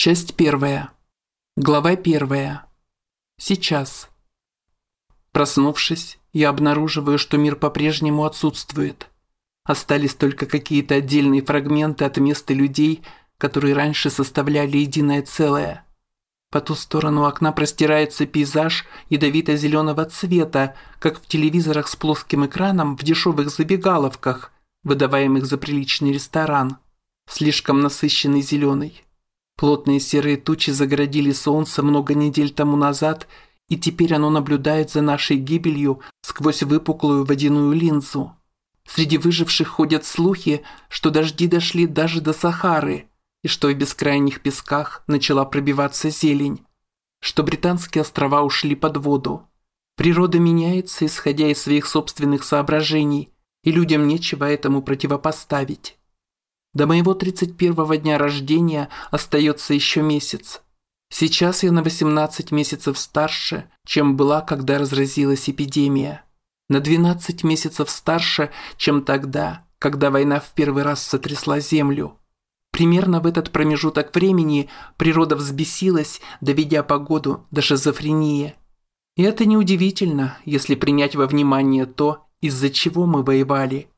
Часть 1. Глава 1. Сейчас. Проснувшись, я обнаруживаю, что мир по-прежнему отсутствует. Остались только какие-то отдельные фрагменты от мест и людей, которые раньше составляли единое целое. По ту сторону окна простирается пейзаж ядовито-зеленого цвета, как в телевизорах с плоским экраном в дешевых забегаловках, выдаваемых за приличный ресторан. Слишком насыщенный зеленый. Плотные серые тучи загородили солнце много недель тому назад, и теперь оно наблюдает за нашей гибелью сквозь выпуклую водяную линзу. Среди выживших ходят слухи, что дожди дошли даже до Сахары, и что в бескрайних песках начала пробиваться зелень, что британские острова ушли под воду. Природа меняется, исходя из своих собственных соображений, и людям нечего этому противопоставить. До моего 31-го дня рождения остается еще месяц. Сейчас я на 18 месяцев старше, чем была, когда разразилась эпидемия. На 12 месяцев старше, чем тогда, когда война в первый раз сотрясла землю. Примерно в этот промежуток времени природа взбесилась, доведя погоду до шизофрении. И это неудивительно, если принять во внимание то, из-за чего мы воевали.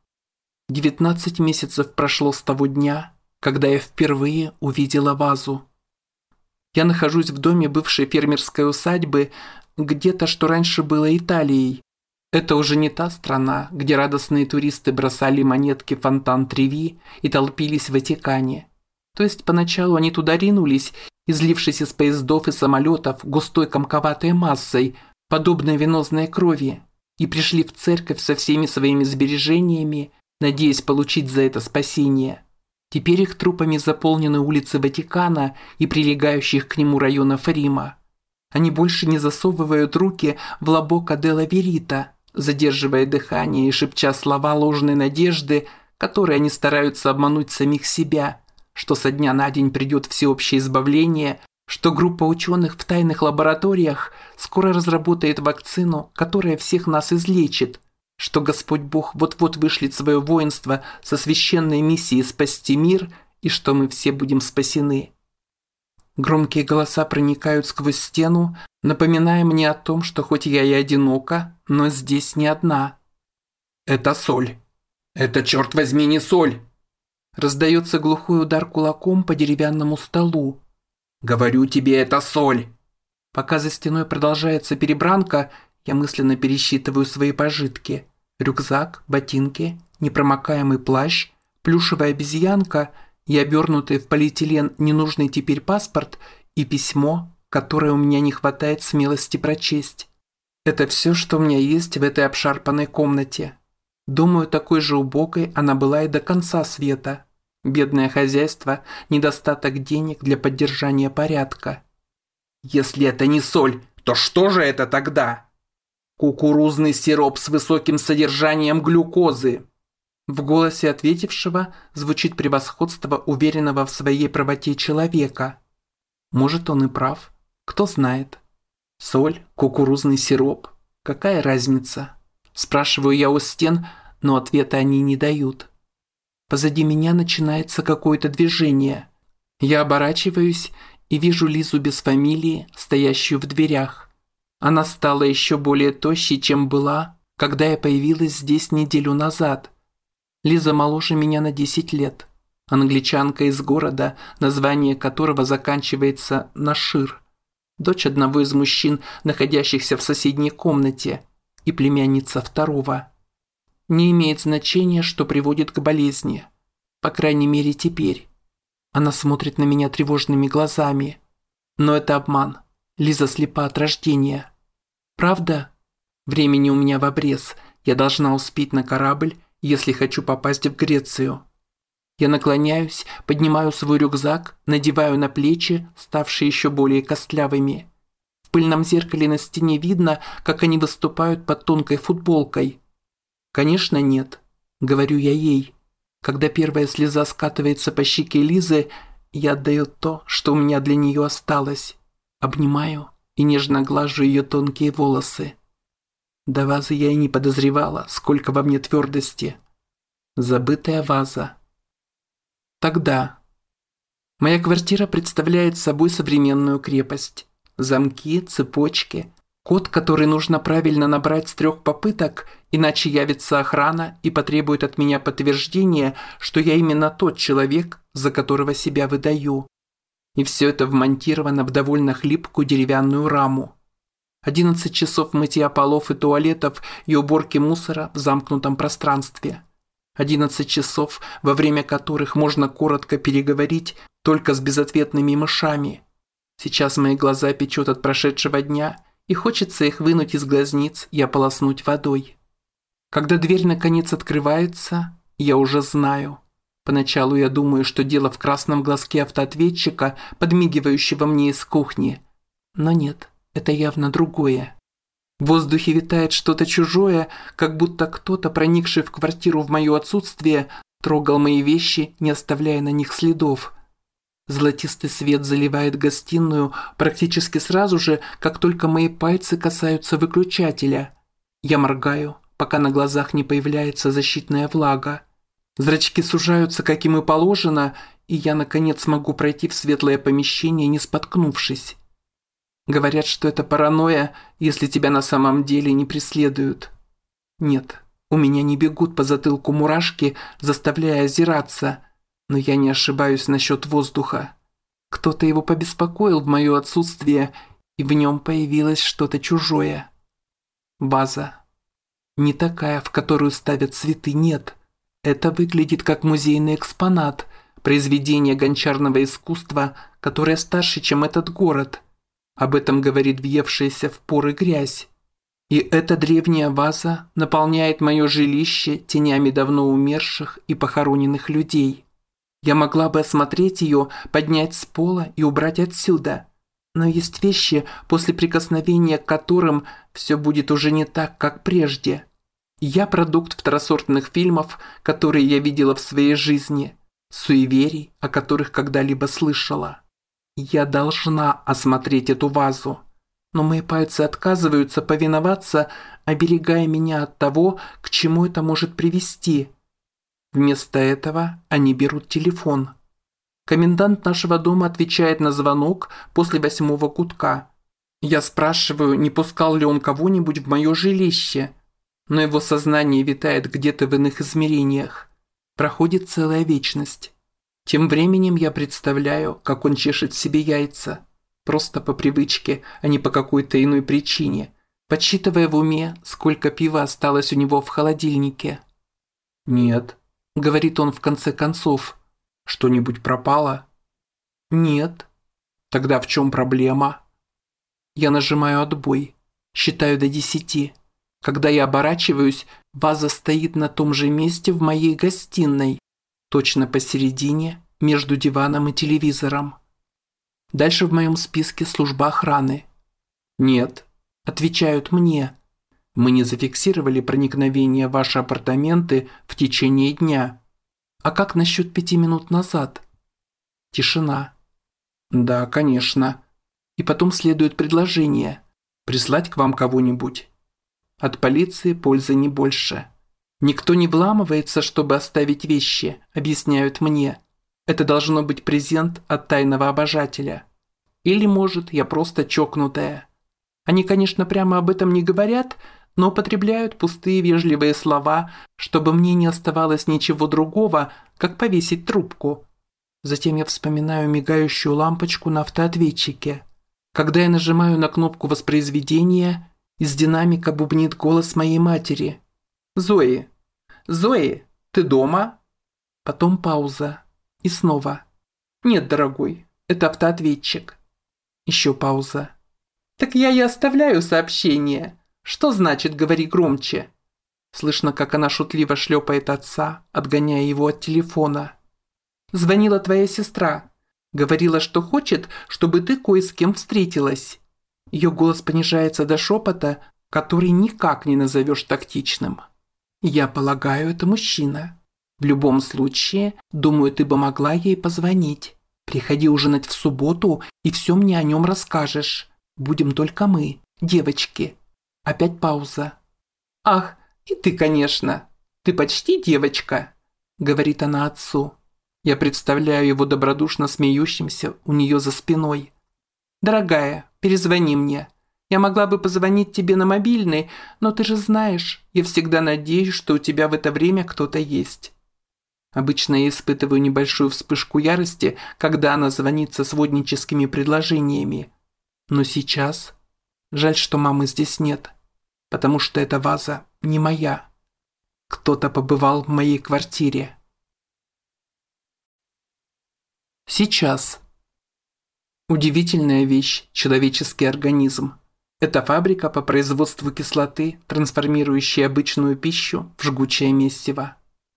19 месяцев прошло с того дня, когда я впервые увидела вазу. Я нахожусь в доме бывшей фермерской усадьбы, где-то, что раньше было Италией. Это уже не та страна, где радостные туристы бросали монетки в фонтан Треви и толпились в Ватикане. То есть поначалу они туда ринулись, излившись из поездов и самолетов густой комковатой массой, подобной венозной крови, и пришли в церковь со всеми своими сбережениями, надеясь получить за это спасение. Теперь их трупами заполнены улицы Ватикана и прилегающих к нему районов Рима. Они больше не засовывают руки в лабока делла Верита, задерживая дыхание и шепча слова ложной надежды, которые они стараются обмануть самих себя, что со дня на день придет всеобщее избавление, что группа ученых в тайных лабораториях скоро разработает вакцину, которая всех нас излечит, что Господь Бог вот-вот вышлет свое воинство со священной миссией спасти мир и что мы все будем спасены. Громкие голоса проникают сквозь стену, напоминая мне о том, что хоть я и одинока, но здесь не одна. «Это соль! Это, черт возьми, не соль!» Раздается глухой удар кулаком по деревянному столу. «Говорю тебе, это соль!» Пока за стеной продолжается перебранка, я мысленно пересчитываю свои пожитки. Рюкзак, ботинки, непромокаемый плащ, плюшевая обезьянка и обернутый в полиэтилен ненужный теперь паспорт и письмо, которое у меня не хватает смелости прочесть. Это все, что у меня есть в этой обшарпанной комнате. Думаю, такой же убогой она была и до конца света. Бедное хозяйство, недостаток денег для поддержания порядка. «Если это не соль, то что же это тогда?» «Кукурузный сироп с высоким содержанием глюкозы». В голосе ответившего звучит превосходство уверенного в своей правоте человека. Может, он и прав. Кто знает. Соль, кукурузный сироп. Какая разница? Спрашиваю я у стен, но ответа они не дают. Позади меня начинается какое-то движение. Я оборачиваюсь и вижу Лизу без фамилии, стоящую в дверях. Она стала еще более тощей, чем была, когда я появилась здесь неделю назад. Лиза моложе меня на 10 лет. Англичанка из города, название которого заканчивается на Шир. Дочь одного из мужчин, находящихся в соседней комнате, и племянница второго. Не имеет значения, что приводит к болезни. По крайней мере, теперь. Она смотрит на меня тревожными глазами. Но это обман. Лиза слепа от рождения. Правда? Времени у меня в обрез. Я должна успеть на корабль, если хочу попасть в Грецию. Я наклоняюсь, поднимаю свой рюкзак, надеваю на плечи, ставшие еще более костлявыми. В пыльном зеркале на стене видно, как они выступают под тонкой футболкой. Конечно, нет, говорю я ей. Когда первая слеза скатывается по щеке Лизы, я отдаю то, что у меня для нее осталось. Обнимаю и нежно глажу ее тонкие волосы. До вазы я и не подозревала, сколько во мне твердости. Забытая ваза. Тогда. Моя квартира представляет собой современную крепость. Замки, цепочки, код, который нужно правильно набрать с 3 попыток, иначе явится охрана и потребует от меня подтверждения, что я именно тот человек, за которого себя выдаю. И все это вмонтировано в довольно хлипкую деревянную раму. 11 часов мытья полов и туалетов и уборки мусора в замкнутом пространстве. 11 часов, во время которых можно коротко переговорить только с безответными мышами. Сейчас мои глаза печет от прошедшего дня, и хочется их вынуть из глазниц и ополоснуть водой. Когда дверь наконец открывается, я уже знаю. Поначалу я думаю, что дело в красном глазке автоответчика, подмигивающего мне из кухни. Но нет, это явно другое. В воздухе витает что-то чужое, как будто кто-то, проникший в квартиру в мое отсутствие, трогал мои вещи, не оставляя на них следов. Золотистый свет заливает гостиную практически сразу же, как только мои пальцы касаются выключателя. Я моргаю, пока на глазах не появляется защитная влага. Зрачки сужаются, как им и положено, и я, наконец, могу пройти в светлое помещение, не споткнувшись. Говорят, что это паранойя, если тебя на самом деле не преследуют. Нет, у меня не бегут по затылку мурашки, заставляя озираться, но я не ошибаюсь насчет воздуха. Кто-то его побеспокоил в мое отсутствие, и в нем появилось что-то чужое. Ваза. Не такая, в которую ставят цветы, нет. Это выглядит как музейный экспонат, произведение гончарного искусства, которое старше, чем этот город. Об этом говорит въевшаяся в поры грязь. И эта древняя ваза наполняет мое жилище тенями давно умерших и похороненных людей. Я могла бы осмотреть ее, поднять с пола и убрать отсюда. Но есть вещи, после прикосновения к которым все будет уже не так, как прежде. Я продукт второсортных фильмов, которые я видела в своей жизни, суеверий, о которых когда-либо слышала. Я должна осмотреть эту вазу, но мои пальцы отказываются повиноваться, оберегая меня от того, к чему это может привести. Вместо этого они берут телефон. Комендант нашего дома отвечает на звонок после 8-го гудка. Я спрашиваю, не пускал ли он кого-нибудь в мое жилище, но его сознание витает где-то в иных измерениях. Проходит целая вечность. Тем временем я представляю, как он чешет себе яйца. Просто по привычке, а не по какой-то иной причине, подсчитывая в уме, сколько пива осталось у него в холодильнике. «Нет», — говорит он в конце концов, — «что-нибудь пропало?» «Нет». «Тогда в чем проблема?» Я нажимаю отбой, считаю до 10. Когда я оборачиваюсь, ваза стоит на том же месте в моей гостиной, точно посередине, между диваном и телевизором. Дальше в моем списке служба охраны. «Нет», – отвечают мне. «Мы не зафиксировали проникновение в ваши апартаменты в течение дня. А как насчет 5 минут назад?» Тишина. «Да, конечно». И потом следует предложение. «Прислать к вам кого-нибудь?» От полиции пользы не больше. Никто не вламывается, чтобы оставить вещи, объясняют мне. Это должно быть презент от тайного обожателя. Или, может, я просто чокнутая. Они, конечно, прямо об этом не говорят, но употребляют пустые вежливые слова, чтобы мне не оставалось ничего другого, как повесить трубку. Затем я вспоминаю мигающую лампочку на автоответчике. Когда я нажимаю на кнопку воспроизведения, из динамика бубнит голос моей матери. «Зои! Зои, ты дома?» Потом пауза. И снова. «Нет, дорогой, это автоответчик». Еще пауза. «Так я и оставляю сообщение. Что значит «говори громче»?» Слышно, как она шутливо шлепает отца, отгоняя его от телефона. «Звонила твоя сестра. Говорила, что хочет, чтобы ты кое с кем встретилась». Ее голос понижается до шепота, который никак не назовешь тактичным. «Я полагаю, это мужчина. В любом случае, думаю, ты бы могла ей позвонить. Приходи ужинать в субботу и все мне о нем расскажешь. Будем только мы, девочки». Опять пауза. «Ах, и ты, конечно. Ты почти девочка», — говорит она отцу. Я представляю его добродушно смеющимся у нее за спиной. «Дорогая, перезвони мне. Я могла бы позвонить тебе на мобильный, но ты же знаешь, я всегда надеюсь, что у тебя в это время кто-то есть». Обычно я испытываю небольшую вспышку ярости, когда она звонит со сводническими предложениями. Но сейчас... Жаль, что мамы здесь нет, потому что эта ваза не моя. Кто-то побывал в моей квартире. Сейчас. Удивительная вещь – человеческий организм. Это фабрика по производству кислоты, трансформирующая обычную пищу в жгучее месиво.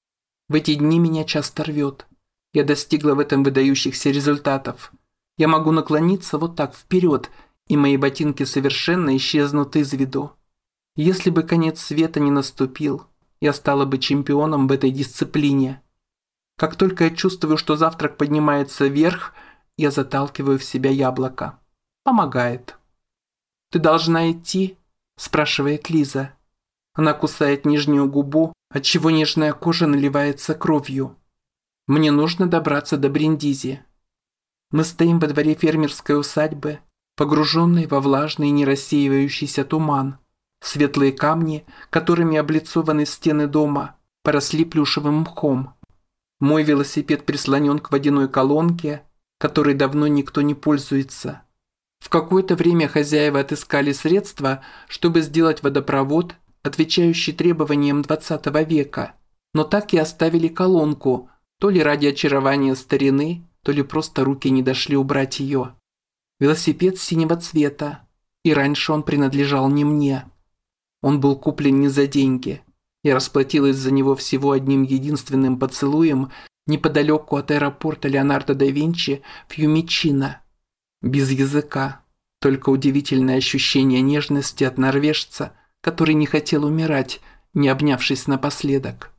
В эти дни меня часто рвет. Я достигла в этом выдающихся результатов. Я могу наклониться вот так вперед, и мои ботинки совершенно исчезнут из виду. Если бы конец света не наступил, я стала бы чемпионом в этой дисциплине. Как только я чувствую, что завтрак поднимается вверх, я заталкиваю в себя яблоко. Помогает. «Ты должна идти?» – спрашивает Лиза. Она кусает нижнюю губу, отчего нежная кожа наливается кровью. Мне нужно добраться до Бриндизи. Мы стоим во дворе фермерской усадьбы, погруженной во влажный не рассеивающийся туман. Светлые камни, которыми облицованы стены дома, поросли плюшевым мхом. Мой велосипед прислонен к водяной колонке, которой давно никто не пользуется. В какое-то время хозяева отыскали средства, чтобы сделать водопровод, отвечающий требованиям 20 века, но так и оставили колонку, то ли ради очарования старины, то ли просто руки не дошли убрать ее. Велосипед синего цвета, и раньше он принадлежал не мне. Он был куплен не за деньги. Я расплатилась за него всего одним единственным поцелуем неподалеку от аэропорта Леонардо да Винчи в Фьюмичино. Без языка, только удивительное ощущение нежности от норвежца, который не хотел умирать, не обнявшись напоследок.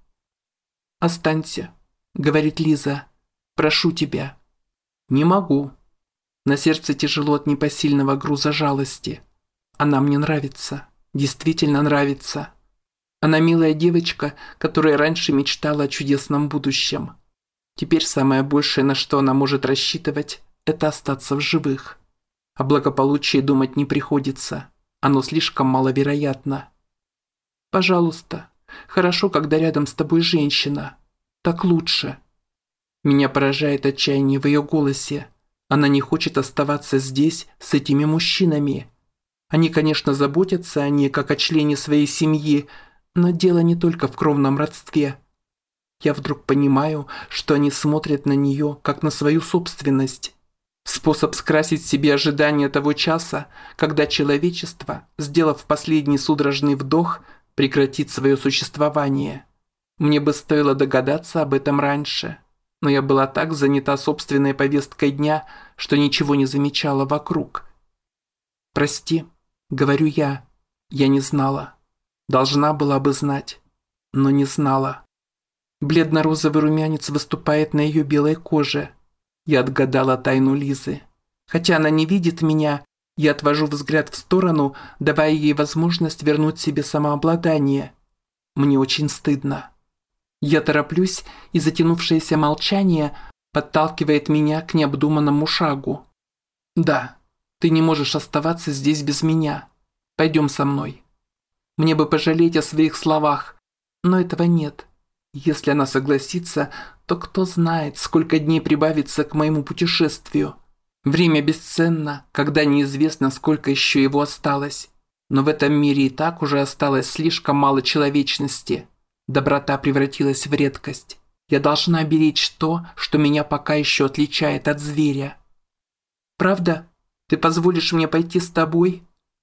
«Останься», — говорит Лиза, — «прошу тебя». «Не могу». На сердце тяжело от непосильного груза жалости. Она мне нравится, действительно нравится. Она милая девочка, которая раньше мечтала о чудесном будущем. Теперь самое большее, на что она может рассчитывать, это остаться в живых. О благополучии думать не приходится, оно слишком маловероятно. «Пожалуйста, хорошо, когда рядом с тобой женщина. Так лучше». Меня поражает отчаяние в ее голосе. Она не хочет оставаться здесь с этими мужчинами. Они, конечно, заботятся о ней, как о члене своей семьи, но дело не только в кровном родстве. Я вдруг понимаю, что они смотрят на нее, как на свою собственность. Способ скрасить себе ожидание того часа, когда человечество, сделав последний судорожный вдох, прекратит свое существование. Мне бы стоило догадаться об этом раньше. Но я была так занята собственной повесткой дня, что ничего не замечала вокруг. «Прости», — говорю я не знала. Должна была бы знать, но не знала. Бледно-розовый румянец выступает на ее белой коже. Я отгадала тайну Лизы. Хотя она не видит меня, я отвожу взгляд в сторону, давая ей возможность вернуть себе самообладание. Мне очень стыдно. Я тороплюсь, и затянувшееся молчание подталкивает меня к необдуманному шагу. «Да, ты не можешь оставаться здесь без меня. Пойдем со мной». Мне бы пожалеть о своих словах, но этого нет. Если она согласится, то кто знает, сколько дней прибавится к моему путешествию. Время бесценно, когда неизвестно, сколько еще его осталось. Но в этом мире и так уже осталось слишком мало человечности. Доброта превратилась в редкость. Я должна беречь то, что меня пока еще отличает от зверя. «Правда? Ты позволишь мне пойти с тобой?»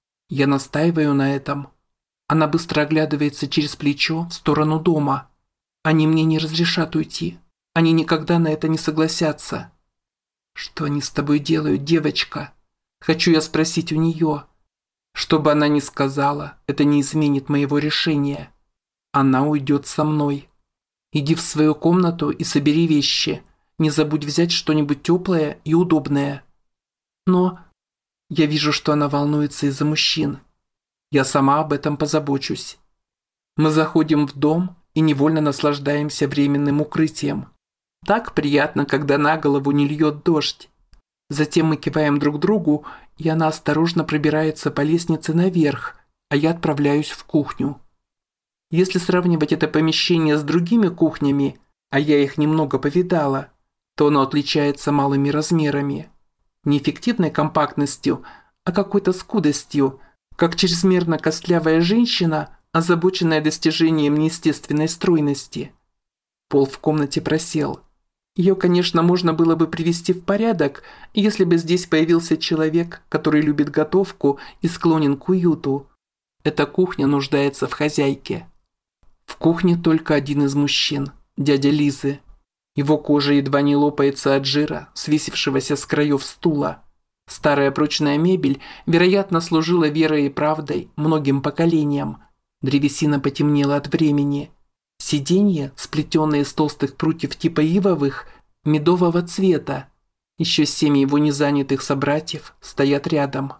Я настаиваю на этом. Она быстро оглядывается через плечо в сторону дома. Они мне не разрешат уйти. Они никогда на это не согласятся. «Что они с тобой делают, девочка?» Хочу я спросить у нее. Что бы она ни сказала, это не изменит моего решения. Она уйдет со мной. Иди в свою комнату и собери вещи. Не забудь взять что-нибудь теплое и удобное. Но я вижу, что она волнуется из-за мужчин. Я сама об этом позабочусь. Мы заходим в дом и невольно наслаждаемся временным укрытием. Так приятно, когда на голову не льет дождь. Затем мы киваем друг другу, и она осторожно пробирается по лестнице наверх, а я отправляюсь в кухню. Если сравнивать это помещение с другими кухнями, а я их немного повидала, то оно отличается малыми размерами. Не эффективной компактностью, а какой-то скудостью, как чрезмерно костлявая женщина, озабоченная достижением неестественной стройности. Пол в комнате просел. Ее, конечно, можно было бы привести в порядок, если бы здесь появился человек, который любит готовку и склонен к уюту. Эта кухня нуждается в хозяйке. В кухне только один из мужчин, дядя Лизы. Его кожа едва не лопается от жира, свесившегося с краев стула. Старая прочная мебель, вероятно, служила верой и правдой многим поколениям. Древесина потемнела от времени. Сиденья, сплетенные из толстых прутьев типа ивовых, медового цвета. Еще 7 его незанятых собратьев стоят рядом.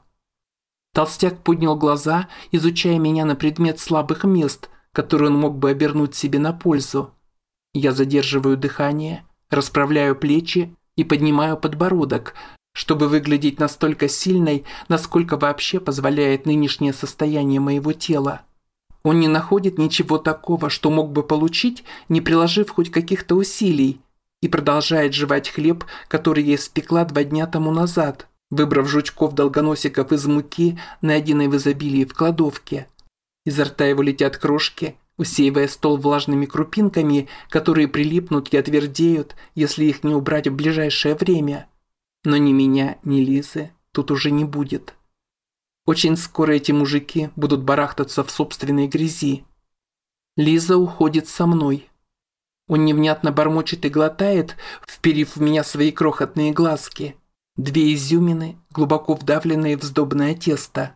Толстяк поднял глаза, изучая меня на предмет слабых мест, которые он мог бы обернуть себе на пользу. Я задерживаю дыхание, расправляю плечи и поднимаю подбородок, чтобы выглядеть настолько сильной, насколько вообще позволяет нынешнее состояние моего тела. Он не находит ничего такого, что мог бы получить, не приложив хоть каких-то усилий, и продолжает жевать хлеб, который я испекла 2 дня тому назад, выбрав жучков-долгоносиков из муки, найденной в изобилии в кладовке. Изо рта его летят крошки, усеивая стол влажными крупинками, которые прилипнут и отвердеют, если их не убрать в ближайшее время. Но ни меня, ни Лизы тут уже не будет. Очень скоро эти мужики будут барахтаться в собственной грязи. Лиза уходит со мной. Он невнятно бормочет и глотает, вперив в меня свои крохотные глазки. 2 изюмины, глубоко вдавленные в сдобное тесто.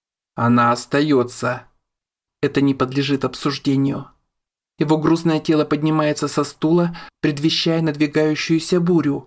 Она остается. Это не подлежит обсуждению. Его грузное тело поднимается со стула, предвещая надвигающуюся бурю.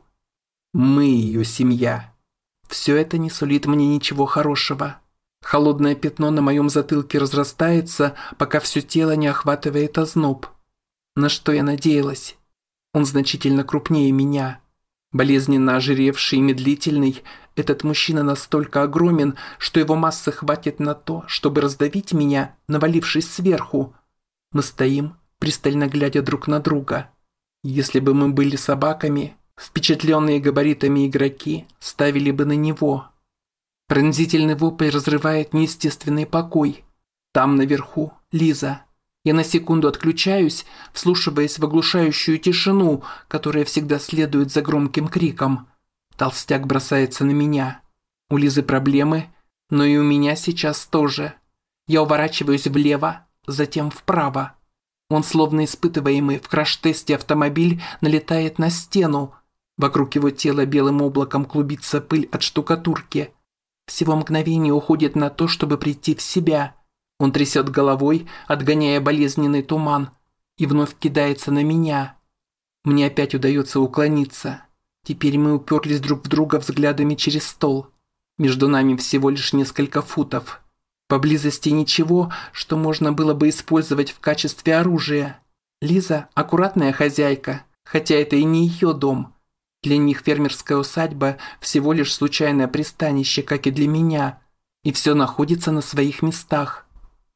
Мы ее семья. Все это не сулит мне ничего хорошего. Холодное пятно на моем затылке разрастается, пока все тело не охватывает озноб. На что я надеялась? Он значительно крупнее меня. Болезненно ожиревший и медлительный, этот мужчина настолько огромен, что его массы хватит на то, чтобы раздавить меня, навалившись сверху. Мы стоим, пристально глядя друг на друга. Если бы мы были собаками, впечатленные габаритами игроки ставили бы на него. Пронзительный вопль разрывает неестественный покой. Там наверху Лиза. Я на секунду отключаюсь, вслушиваясь в оглушающую тишину, которая всегда следует за громким криком. Толстяк бросается на меня. У Лизы проблемы, но и у меня сейчас тоже. Я уворачиваюсь влево, затем вправо. Он, словно испытываемый в краш-тесте автомобиль, налетает на стену. Вокруг его тела белым облаком клубится пыль от штукатурки. Всего мгновение уходит на то, чтобы прийти в себя. Он трясет головой, отгоняя болезненный туман, и вновь кидается на меня. Мне опять удается уклониться. Теперь мы уперлись друг в друга взглядами через стол. Между нами всего лишь несколько футов. Поблизости ничего, что можно было бы использовать в качестве оружия. Лиза – аккуратная хозяйка, хотя это и не ее дом. Для них фермерская усадьба – всего лишь случайное пристанище, как и для меня. И все находится на своих местах.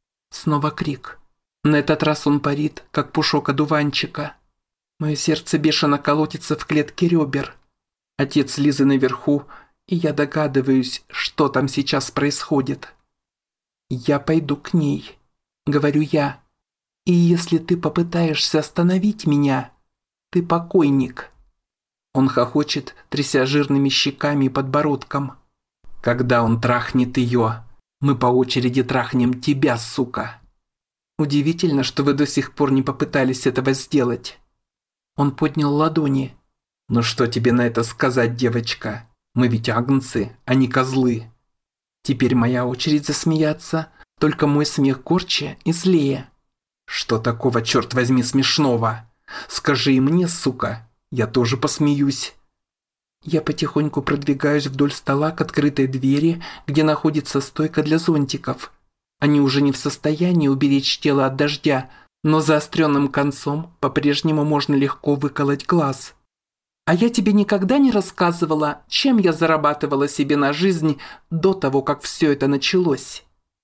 Снова крик. На этот раз он парит, как пушок одуванчика. Мое сердце бешено колотится в клетке ребер. Отец Лизы наверху, и я догадываюсь, что там сейчас происходит. «Я пойду к ней», — говорю я. «И если ты попытаешься остановить меня, ты покойник». Он хохочет, тряся жирными щеками и подбородком. «Когда он трахнет ее, мы по очереди трахнем тебя, сука». Удивительно, что вы до сих пор не попытались этого сделать. Он поднял ладони. «Ну что тебе на это сказать, девочка? Мы ведь агнцы, а не козлы». Теперь моя очередь засмеяться, только мой смех корче и злее. «Что такого, черт возьми, смешного? Скажи и мне, сука, я тоже посмеюсь». Я потихоньку продвигаюсь вдоль стола к открытой двери, где находится стойка для зонтиков. Они уже не в состоянии уберечь тело от дождя, но заостренным концом по-прежнему можно легко выколоть глаз. А я тебе никогда не рассказывала, чем я зарабатывала себе на жизнь до того, как все это началось?»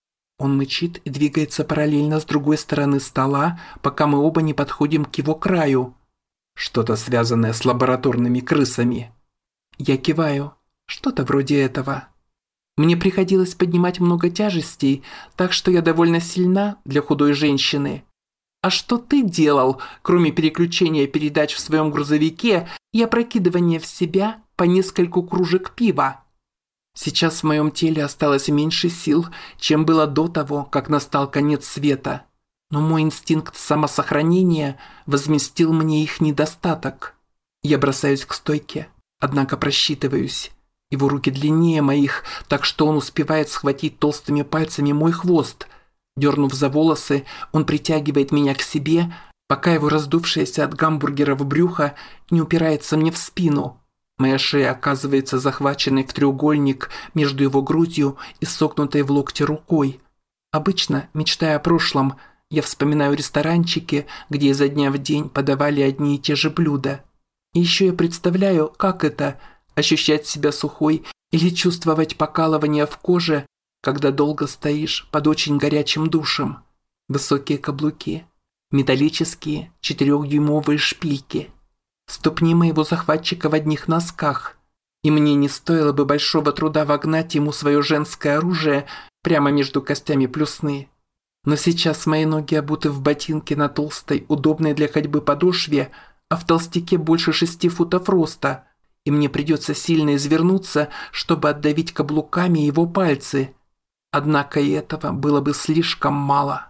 Он мычит и двигается параллельно с другой стороны стола, пока мы оба не подходим к его краю. «Что-то связанное с лабораторными крысами». Я киваю. Что-то вроде этого. Мне приходилось поднимать много тяжестей, так что я довольно сильна для худой женщины. А что ты делал, кроме переключения передач в своем грузовике и опрокидывания в себя по нескольку кружек пива? Сейчас в моем теле осталось меньше сил, чем было до того, как настал конец света. Но мой инстинкт самосохранения возместил мне их недостаток. Я бросаюсь к стойке, однако просчитываюсь. Его руки длиннее моих, так что он успевает схватить толстыми пальцами мой хвост. Дернув за волосы, он притягивает меня к себе, пока его раздувшееся от гамбургеров брюхо не упирается мне в спину. Моя шея оказывается захваченной в треугольник между его грудью и согнутой в локте рукой. Обычно, мечтая о прошлом, я вспоминаю ресторанчики, где изо дня в день подавали одни и те же блюда. И еще я представляю, как это – ощущать себя сухой или чувствовать покалывание в коже, когда долго стоишь под очень горячим душем. Высокие каблуки, металлические 4-дюймовые шпильки. Ступни моего захватчика в одних носках. И мне не стоило бы большого труда вогнать ему свое женское оружие прямо между костями плюсны. Но сейчас мои ноги обуты в ботинки на толстой, удобной для ходьбы подошве, а в толстяке больше 6 футов роста, и мне придется сильно извернуться, чтобы отдавить каблуками его пальцы. Однако и этого было бы слишком мало.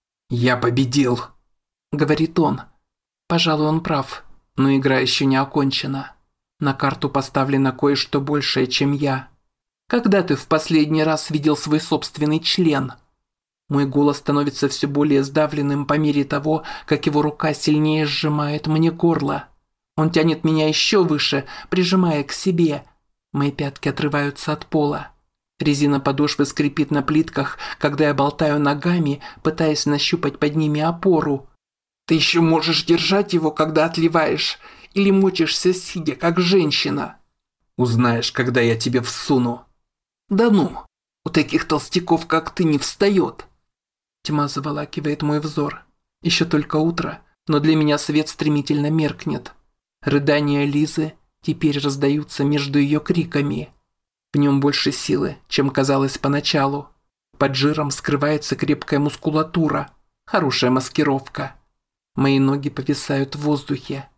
«Я победил», — говорит он. Пожалуй, он прав, но игра еще не окончена. На карту поставлено кое-что большее, чем я. Когда ты в последний раз видел свой собственный член? Мой голос становится все более сдавленным по мере того, как его рука сильнее сжимает мне горло. Он тянет меня еще выше, прижимая к себе. Мои пятки отрываются от пола. Резина подошвы скрипит на плитках, когда я болтаю ногами, пытаясь нащупать под ними опору. Ты еще можешь держать его, когда отливаешь, или мочишься сидя, как женщина. Узнаешь, когда я тебе всуну. Да ну, у таких толстяков, как ты, не встает. Тьма заволакивает мой взор. Еще только утро, но для меня свет стремительно меркнет. Рыдания Лизы теперь раздаются между ее криками. В нем больше силы, чем казалось поначалу. Под жиром скрывается крепкая мускулатура. Хорошая маскировка. Мои ноги повисают в воздухе.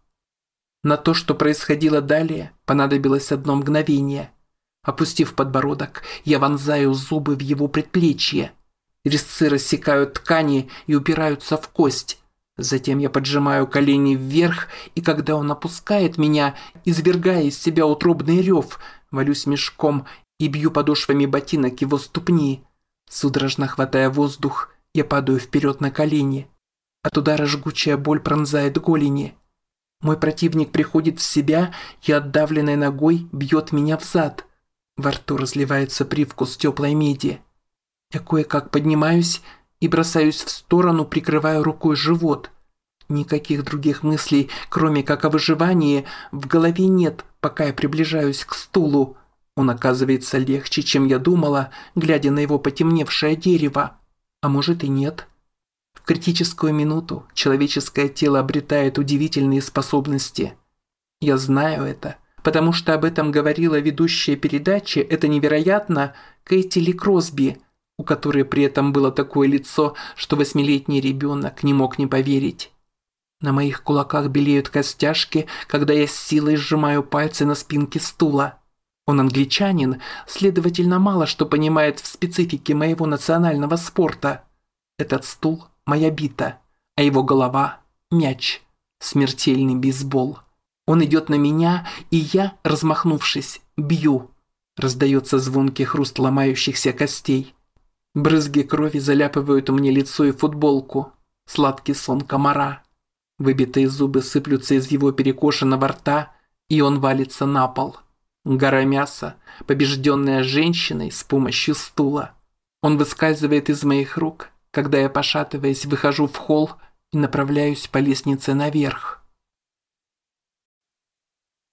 На то, что происходило далее, понадобилось одно мгновение. Опустив подбородок, я вонзаю зубы в его предплечье. Резцы рассекают ткани и упираются в кость. Затем я поджимаю колени вверх, и когда он опускает меня, извергая из себя утробный рев, валюсь мешком и бью подошвами ботинок его ступни. Судорожно хватая воздух, я падаю вперед на колени. От удара жгучая боль пронзает голени. Мой противник приходит в себя и отдавленной ногой бьет меня в зад. Во рту разливается привкус теплой меди. Я кое-как поднимаюсь и бросаюсь в сторону, прикрывая рукой живот. Никаких других мыслей, кроме как о выживании, в голове нет, пока я приближаюсь к стулу. Он оказывается легче, чем я думала, глядя на его потемневшее дерево. А может и нет. В критическую минуту человеческое тело обретает удивительные способности. Я знаю это, потому что об этом говорила ведущая передачи «Это невероятно» Кэти Ли Кросби, у которой при этом было такое лицо, что 8-летний ребенок не мог не поверить. На моих кулаках белеют костяшки, когда я с силой сжимаю пальцы на спинке стула. Он англичанин, следовательно, мало что понимает в специфике моего национального спорта. Этот стул – моя бита, а его голова – мяч, смертельный бейсбол. Он идет на меня, и я, размахнувшись, бью. Раздается звонкий хруст ломающихся костей. Брызги крови заляпывают мне лицо и футболку. Сладкий сон комара. Выбитые зубы сыплются из его перекошенного рта, и он валится на пол. Гора мяса, побежденная женщиной с помощью стула. Он выскальзывает из моих рук, когда я, пошатываясь, выхожу в холл и направляюсь по лестнице наверх.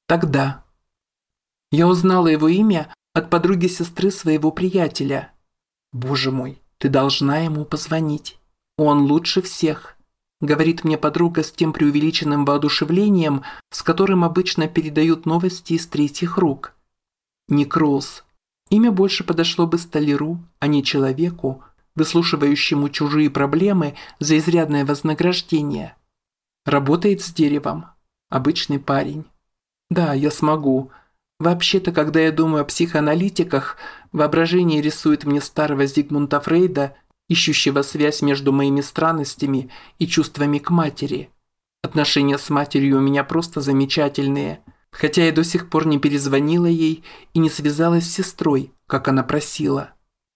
Тогда. Я узнала его имя от подруги сестры своего приятеля. Боже мой, ты должна ему позвонить. Он лучше всех. Говорит мне подруга с тем преувеличенным воодушевлением, с которым обычно передают новости из третьих рук. Ник Роуз. Имя больше подошло бы столяру, а не человеку, выслушивающему чужие проблемы за изрядное вознаграждение. Работает с деревом. Обычный парень. Да, я смогу. Вообще-то, когда я думаю о психоаналитиках, воображение рисует мне старого Зигмунда Фрейда, ищущего связь между моими странностями и чувствами к матери. Отношения с матерью у меня просто замечательные, хотя я до сих пор не перезвонила ей и не связалась с сестрой, как она просила.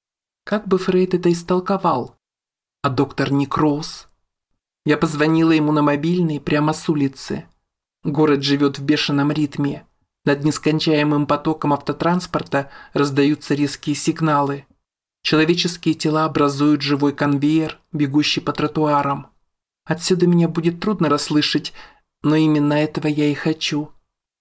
Как бы Фрейд это истолковал? А доктор Ник Роуз? Я позвонила ему на мобильный прямо с улицы. Город живет в бешеном ритме. Над нескончаемым потоком автотранспорта раздаются резкие сигналы. Человеческие тела образуют живой конвейер, бегущий по тротуарам. Отсюда меня будет трудно расслышать, но именно этого я и хочу.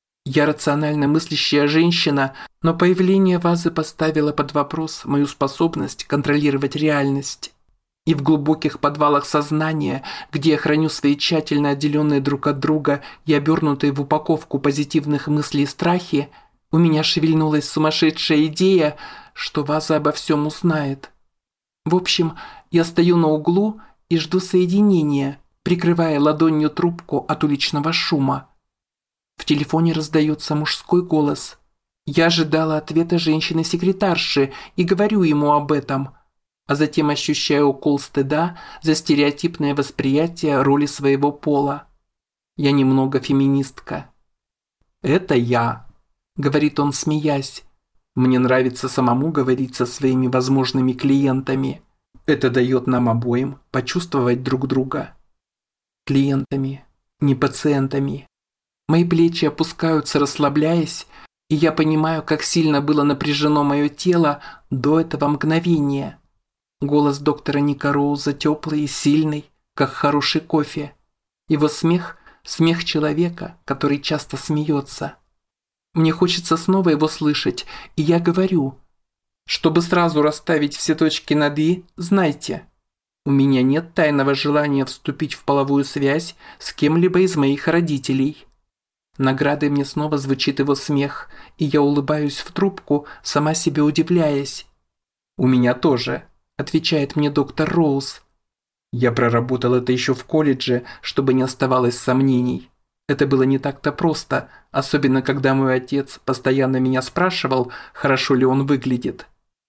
Я рационально мыслящая женщина, но появление вазы поставило под вопрос мою способность контролировать реальность. И в глубоких подвалах сознания, где я храню свои тщательно отделенные друг от друга и обернутые в упаковку позитивных мыслей и страхи, у меня шевельнулась сумасшедшая идея, что ваза обо всем узнает. В общем, я стою на углу и жду соединения, прикрывая ладонью трубку от уличного шума. В телефоне раздается мужской голос. Я ожидала ответа женщины-секретарши и говорю ему об этом, а затем ощущаю укол стыда за стереотипное восприятие роли своего пола. Я немного феминистка. «Это я», — говорит он, смеясь. «Мне нравится самому говорить со своими возможными клиентами. Это дает нам обоим почувствовать друг друга». Клиентами, не пациентами. Мои плечи опускаются, расслабляясь, и я понимаю, как сильно было напряжено мое тело до этого мгновения. Голос доктора Ника Роуза теплый и сильный, как хороший кофе. Его смех – смех человека, который часто смеется. Мне хочется снова его слышать, и я говорю, чтобы сразу расставить все точки над «и», знайте, у меня нет тайного желания вступить в половую связь с кем-либо из моих родителей. Наградой мне снова звучит его смех, и я улыбаюсь в трубку, сама себе удивляясь. «У меня тоже», – отвечает мне доктор Роуз. Я проработал это еще в колледже, чтобы не оставалось сомнений. Это было не так-то просто, особенно когда мой отец постоянно меня спрашивал, хорошо ли он выглядит.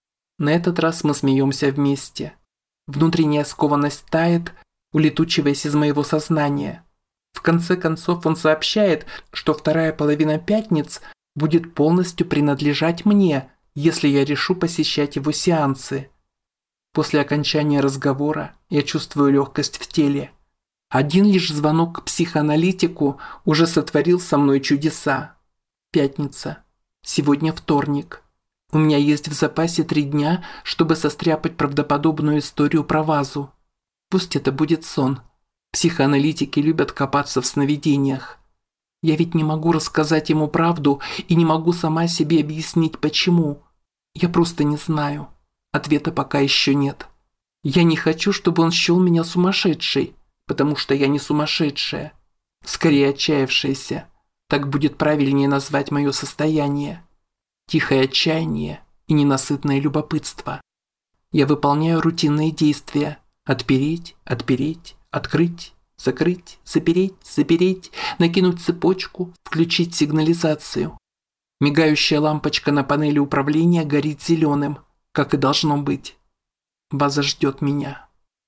На этот раз мы смеемся вместе. Внутренняя скованность тает, улетучиваясь из моего сознания. В конце концов он сообщает, что вторая половина пятниц будет полностью принадлежать мне, если я решу посещать его сеансы. После окончания разговора я чувствую легкость в теле. Один лишь звонок к психоаналитику уже сотворил со мной чудеса. Пятница. Сегодня вторник. У меня есть в запасе 3 дня, чтобы состряпать правдоподобную историю про вазу. Пусть это будет сон. Психоаналитики любят копаться в сновидениях. Я ведь не могу рассказать ему правду и не могу сама себе объяснить почему. Я просто не знаю. Ответа пока еще нет. Я не хочу, чтобы он счел меня сумасшедшей, потому что я не сумасшедшая. Скорее отчаявшаяся. Так будет правильнее назвать мое состояние. Тихое отчаяние и ненасытное любопытство. Я выполняю рутинные действия. Отпереть, открыть, закрыть, запереть, накинуть цепочку, включить сигнализацию. Мигающая лампочка на панели управления горит зеленым, как и должно быть. Ваза ждет меня.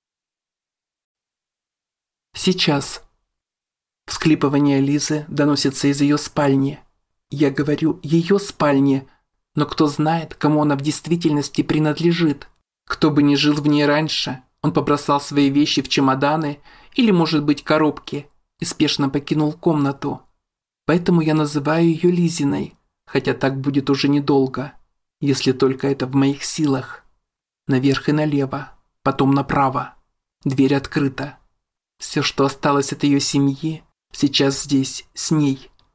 Сейчас. Всхлипывание Лизы доносится из ее спальни. Я говорю «ее спальне», но кто знает, кому она в действительности принадлежит. Кто бы ни жил в ней раньше, он побросал свои вещи в чемоданы или, может быть, коробки и спешно покинул комнату. Поэтому я называю ее Лизиной, хотя так будет уже недолго, если только это в моих силах. Наверх и налево, потом направо. Дверь открыта. Все, что осталось от ее семьи, сейчас здесь, с ней.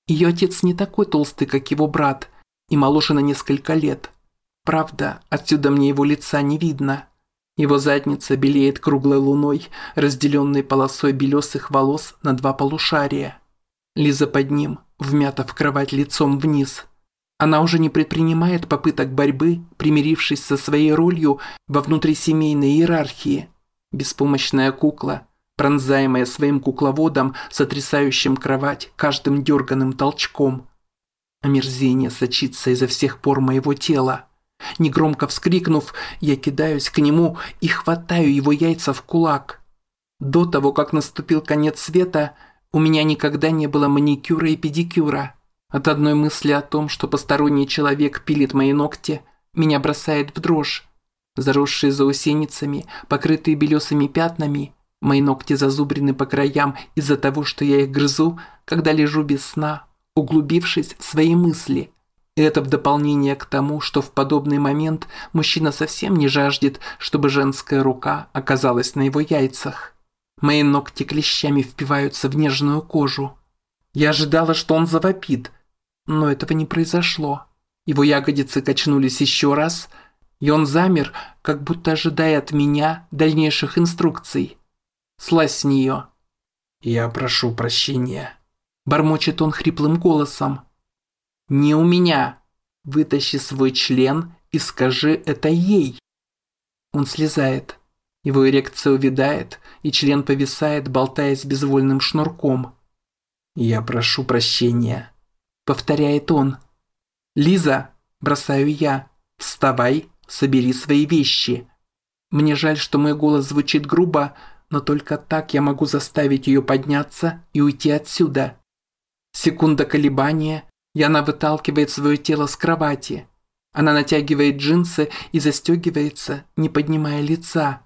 Ее отец не такой толстый, как его брат, и моложе на несколько лет. Правда, отсюда мне его лица не видно. Его задница белеет круглой луной, разделенной полосой белесых волос на два полушария. Лиза под ним, вмята в кровать лицом вниз. Она уже не предпринимает попыток борьбы, примирившись со своей ролью во внутрисемейной иерархии. Беспомощная кукла, пронзаемая своим кукловодом, сотрясающим кровать каждым дерганым толчком. Омерзение сочится изо всех пор моего тела. Негромко вскрикнув, я кидаюсь к нему и хватаю его яйца в кулак. До того, как наступил конец света, у меня никогда не было маникюра и педикюра. От одной мысли о том, что посторонний человек пилит мои ногти, меня бросает в дрожь. Заросшие заусеницами, покрытые белесыми пятнами, мои ногти зазубрены по краям из-за того, что я их грызу, когда лежу без сна, углубившись в свои мысли. И это в дополнение к тому, что в подобный момент мужчина совсем не жаждет, чтобы женская рука оказалась на его яйцах. Мои ногти клещами впиваются в нежную кожу. Я ожидала, что он завопит, но этого не произошло. Его ягодицы качнулись еще раз, и он замер, как будто ожидая от меня дальнейших инструкций. Слазь с нее. «Я прошу прощения», – бормочет он хриплым голосом. «Не у меня. Вытащи свой член и скажи это ей». Он слезает. Его эрекция увядает, и член повисает, болтаясь безвольным шнурком. «Я прошу прощения», – повторяет он. «Лиза», – бросаю я, – «вставай, собери свои вещи». Мне жаль, что мой голос звучит грубо, но только так я могу заставить ее подняться и уйти отсюда. Секунда колебания – и она выталкивает свое тело с кровати. Она натягивает джинсы и застегивается, не поднимая лица.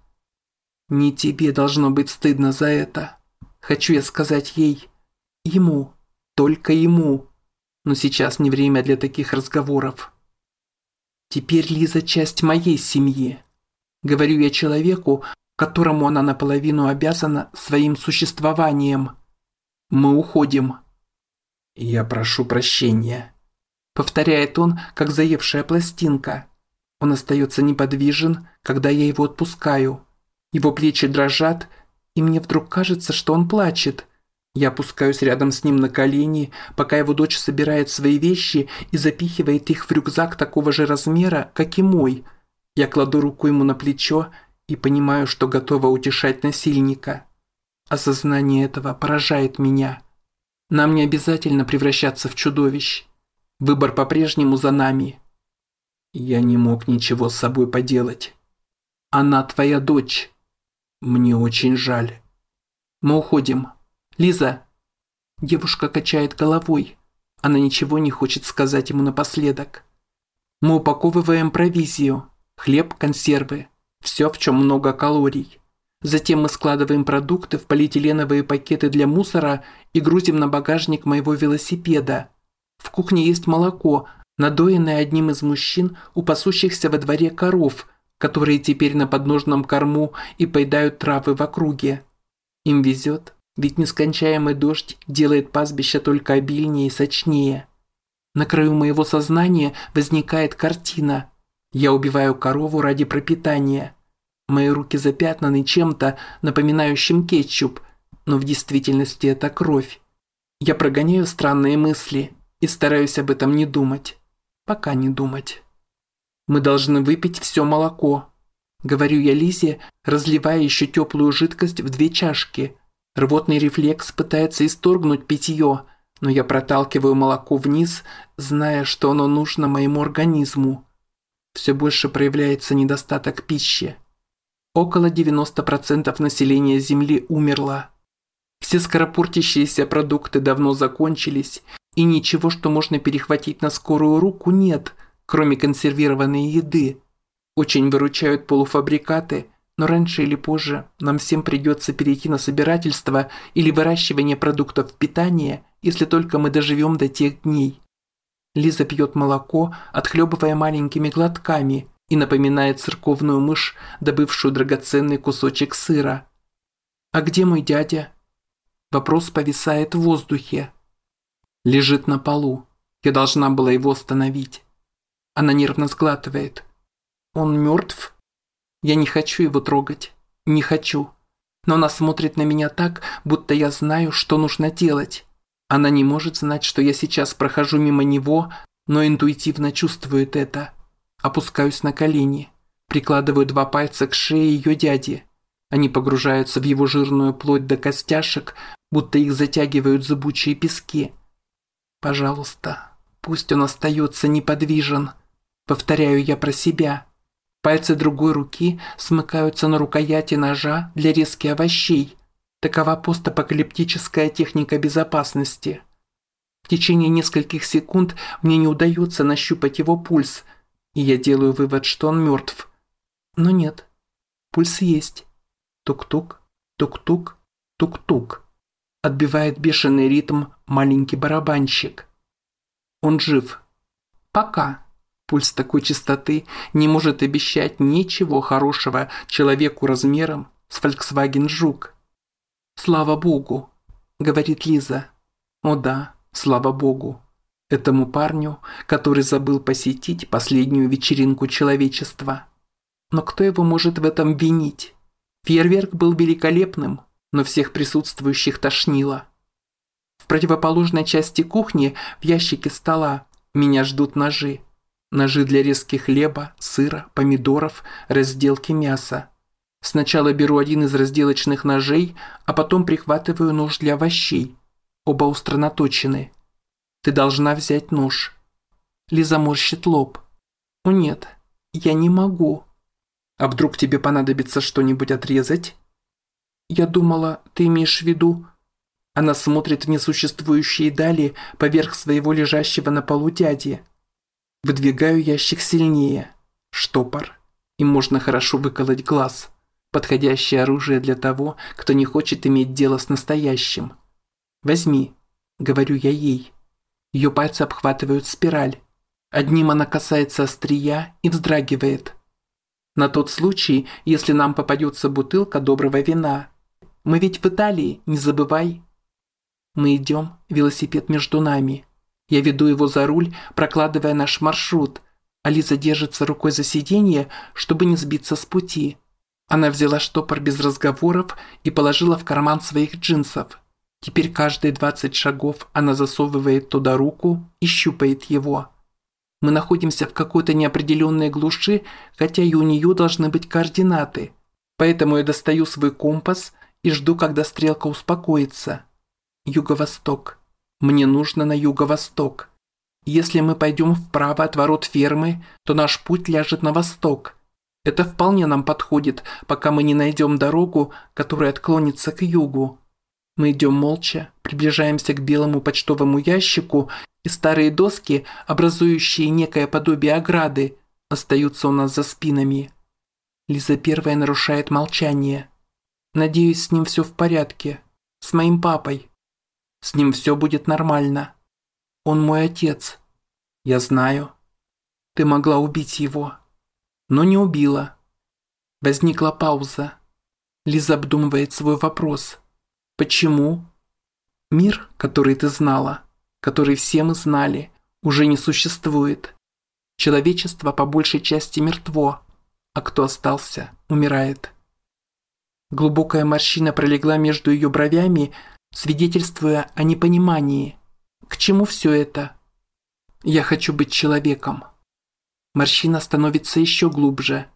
«Не тебе должно быть стыдно за это», – хочу я сказать ей. Ему, только ему. Но сейчас не время для таких разговоров. Теперь Лиза часть моей семьи. Говорю я человеку, которому она наполовину обязана своим существованием. Мы уходим. «Я прошу прощения», – повторяет он, как заевшая пластинка. Он остается неподвижен, когда я его отпускаю. Его плечи дрожат, и мне вдруг кажется, что он плачет. Я опускаюсь рядом с ним на колени, пока его дочь собирает свои вещи и запихивает их в рюкзак такого же размера, как и мой. Я кладу руку ему на плечо и понимаю, что готова утешать насильника. Осознание этого поражает меня. Нам не обязательно превращаться в чудовищ. Выбор по-прежнему за нами. Я не мог ничего с собой поделать. Она твоя дочь. Мне очень жаль. Мы уходим. Лиза. Девушка качает головой. Она ничего не хочет сказать ему напоследок. Мы упаковываем провизию. Хлеб, консервы. Все, в чем много калорий. Затем мы складываем продукты в полиэтиленовые пакеты для мусора и грузим на багажник моего велосипеда. В кухне есть молоко, надоенное одним из мужчин у пасущихся во дворе коров, которые теперь на подножном корму и поедают травы в округе. Им везет, ведь нескончаемый дождь делает пастбище только обильнее и сочнее. На краю моего сознания возникает картина. Я убиваю корову ради пропитания. Мои руки запятнаны чем-то, напоминающим кетчуп, но в действительности это кровь. Я прогоняю странные мысли и стараюсь об этом не думать. Пока не думать. Мы должны выпить все молоко. Говорю я Лизе, разливая еще теплую жидкость в 2 чашки. Рвотный рефлекс пытается исторгнуть питье, но я проталкиваю молоко вниз, зная, что оно нужно моему организму. Все больше проявляется недостаток пищи. Около 90% населения Земли умерло. Все скоропортящиеся продукты давно закончились, и ничего, что можно перехватить на скорую руку, нет, кроме консервированной еды. Очень выручают полуфабрикаты, но раньше или позже нам всем придется перейти на собирательство или выращивание продуктов питания, если только мы доживем до тех дней. Лиза пьет молоко, отхлебывая маленькими глотками, и напоминает церковную мышь, добывшую драгоценный кусочек сыра. «А где мой дядя?» Вопрос повисает в воздухе. Лежит на полу. Я должна была его остановить. Она нервно сглатывает. Он мертв? Я не хочу его трогать. Не хочу. Но она смотрит на меня так, будто я знаю, что нужно делать. Она не может знать, что я сейчас прохожу мимо него, но интуитивно чувствует это. Опускаюсь на колени. Прикладываю 2 пальца к шее ее дяди. Они погружаются в его жирную плоть до костяшек, будто их затягивают зыбучие пески. Пожалуйста, пусть он остается неподвижен. Повторяю я про себя. Пальцы другой руки смыкаются на рукояти ножа для резки овощей. Такова постапокалиптическая техника безопасности. В течение нескольких секунд мне не удается нащупать его пульс, и я делаю вывод, что он мертв. Но нет, пульс есть. Тук-тук, тук-тук, тук-тук. Отбивает бешеный ритм маленький барабанщик. Он жив. Пока. Пульс такой частоты не может обещать ничего хорошего человеку размером с Volkswagen Жук. «Слава Богу», — говорит Лиза. «О да, слава Богу. Этому парню, который забыл посетить последнюю вечеринку человечества. Но кто его может в этом винить? Фейерверк был великолепным, но всех присутствующих тошнило. В противоположной части кухни, в ящике стола, меня ждут ножи. Ножи для резки хлеба, сыра, помидоров, разделки мяса. Сначала беру один из разделочных ножей, а потом прихватываю нож для овощей. Оба остро наточены. Ты должна взять нож. Лиза морщит лоб. О нет, я не могу. А вдруг тебе понадобится что-нибудь отрезать? Я думала, ты имеешь в виду... Она смотрит в несуществующие дали поверх своего лежащего на полу дяди. Выдвигаю ящик сильнее. Штопор. Им можно хорошо выколоть глаз. Подходящее оружие для того, кто не хочет иметь дело с настоящим. «Возьми», — говорю я ей. Ее пальцы обхватывают спираль. Одним она касается острия и вздрагивает. На тот случай, если нам попадется бутылка доброго вина. Мы ведь в Италии, не забывай. Мы идем, велосипед между нами. Я веду его за руль, прокладывая наш маршрут, а Лиза держится рукой за сиденье, чтобы не сбиться с пути. Она взяла штопор без разговоров и положила в карман своих джинсов. Теперь каждые 20 шагов она засовывает туда руку и щупает его. Мы находимся в какой-то неопределенной глуши, хотя и у нее должны быть координаты. Поэтому я достаю свой компас и жду, когда стрелка успокоится. Юго-восток. Мне нужно на юго-восток. Если мы пойдем вправо от ворот фермы, то наш путь ляжет на восток. Это вполне нам подходит, пока мы не найдем дорогу, которая отклонится к югу. Мы идем молча, приближаемся к белому почтовому ящику, и старые доски, образующие некое подобие ограды, остаются у нас за спинами. Лиза первая нарушает молчание. Надеюсь, с ним все в порядке. С моим папой. С ним все будет нормально. Он мой отец. Я знаю. Ты могла убить его. Но не убила. Возникла пауза. Лиза обдумывает свой вопрос. Почему? Мир, который ты знала, который все мы знали, уже не существует. Человечество по большей части мертво, а кто остался, умирает. Глубокая морщина пролегла между ее бровями, свидетельствуя о непонимании. К чему все это? Я хочу быть человеком. Морщина становится еще глубже.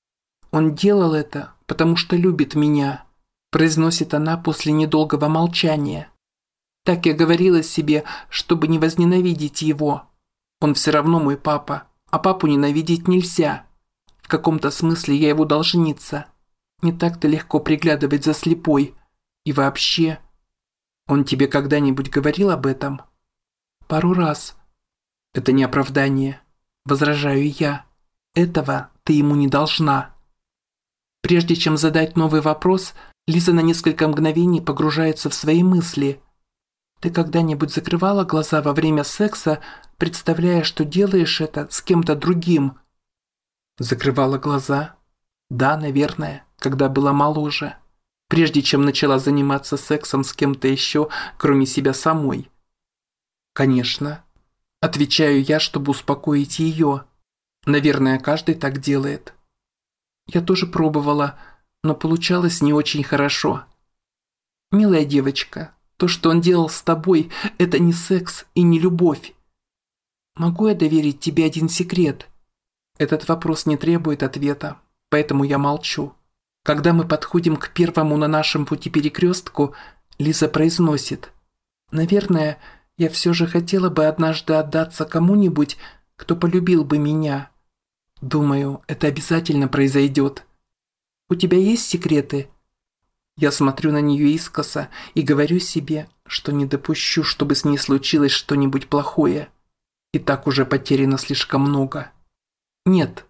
Он делал это, потому что любит меня, произносит она после недолгого молчания. Так я говорила себе, чтобы не возненавидеть его. Он все равно мой папа, а папу ненавидеть нельзя. В каком-то смысле я его должница. Не так-то легко приглядывать за слепой. И вообще... Он тебе когда-нибудь говорил об этом? Пару раз. Это не оправдание. Возражаю я. Этого ты ему не должна. Прежде чем задать новый вопрос, Лиза на несколько мгновений погружается в свои мысли. Ты когда-нибудь закрывала глаза во время секса, представляя, что делаешь это с кем-то другим? Закрывала глаза? Да, наверное, когда была моложе. Прежде чем начала заниматься сексом с кем-то еще, кроме себя самой. Конечно. Отвечаю я, чтобы успокоить ее. Наверное, каждый так делает. Я тоже пробовала, но получалось не очень хорошо. Милая девочка, то, что он делал с тобой, это не секс и не любовь. Могу я доверить тебе один секрет? Этот вопрос не требует ответа, поэтому я молчу. Когда мы подходим к первому на нашем пути перекрестку, Лиза произносит: «Наверное, я все же хотела бы однажды отдаться кому-нибудь, кто полюбил бы меня. Думаю, это обязательно произойдет. У тебя есть секреты?» Я смотрю на нее искоса и говорю себе, что не допущу, чтобы с ней случилось что-нибудь плохое. И так уже потеряно слишком много. «Нет»,